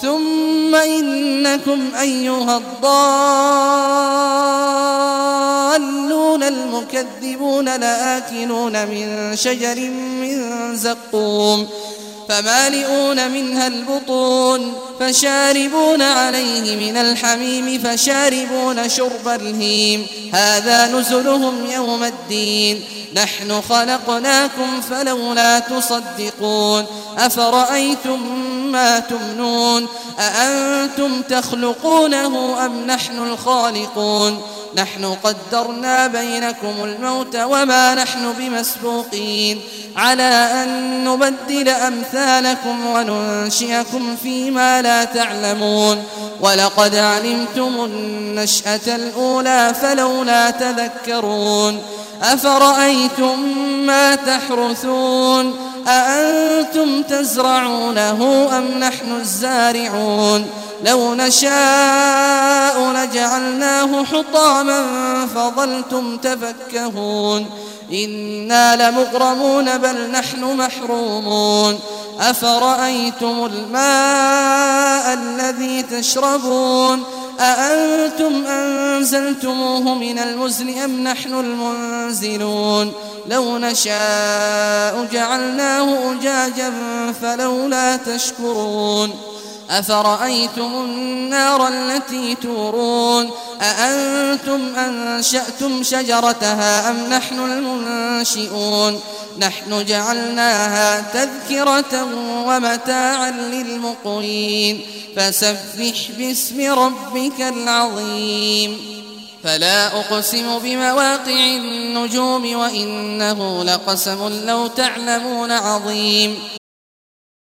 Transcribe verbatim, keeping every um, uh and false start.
ثم إنكم أيها الضالون المكذبون لآكلون من شجر من زقوم فمالئون منها البطون فشاربون عليه من الحميم فشاربون شرب الهيم هذا نزلهم يوم الدين نحن خلقناكم فلولا تصدقون أفرأيتم ما تمنون أأنتم تخلقونه أم نحن الخالقون نحن قدرنا بينكم الموت وما نحن بمسبوقين على أن نبدل أمثالكم وننشئكم فيما لا تعلمون ولقد علمتم النشأة الأولى فلولا تذكرون أفرأيتم ما تحرثون أأنتم تزرعونه أم نحن الزارعون لو نشاء لجعلناه حطاما فظلتم تفكهون إنا لمغرمون بل نحن محرومون أفرأيتم الماء الذي تشربون أأنتم أنزلتموه من المزن أم نحن المنزلون لو نشاء جعلناه أجاجا فلولا تشكرون أفرأيتم النار التي تورون أأنتم أنشأتم شجرتها أم نحن المنشئون نحن جعلناها تذكرة ومتاعا للمقوين فسبح باسم ربك العظيم فلا أقسم بمواقع النجوم وإنه لقسم لو تعلمون عظيم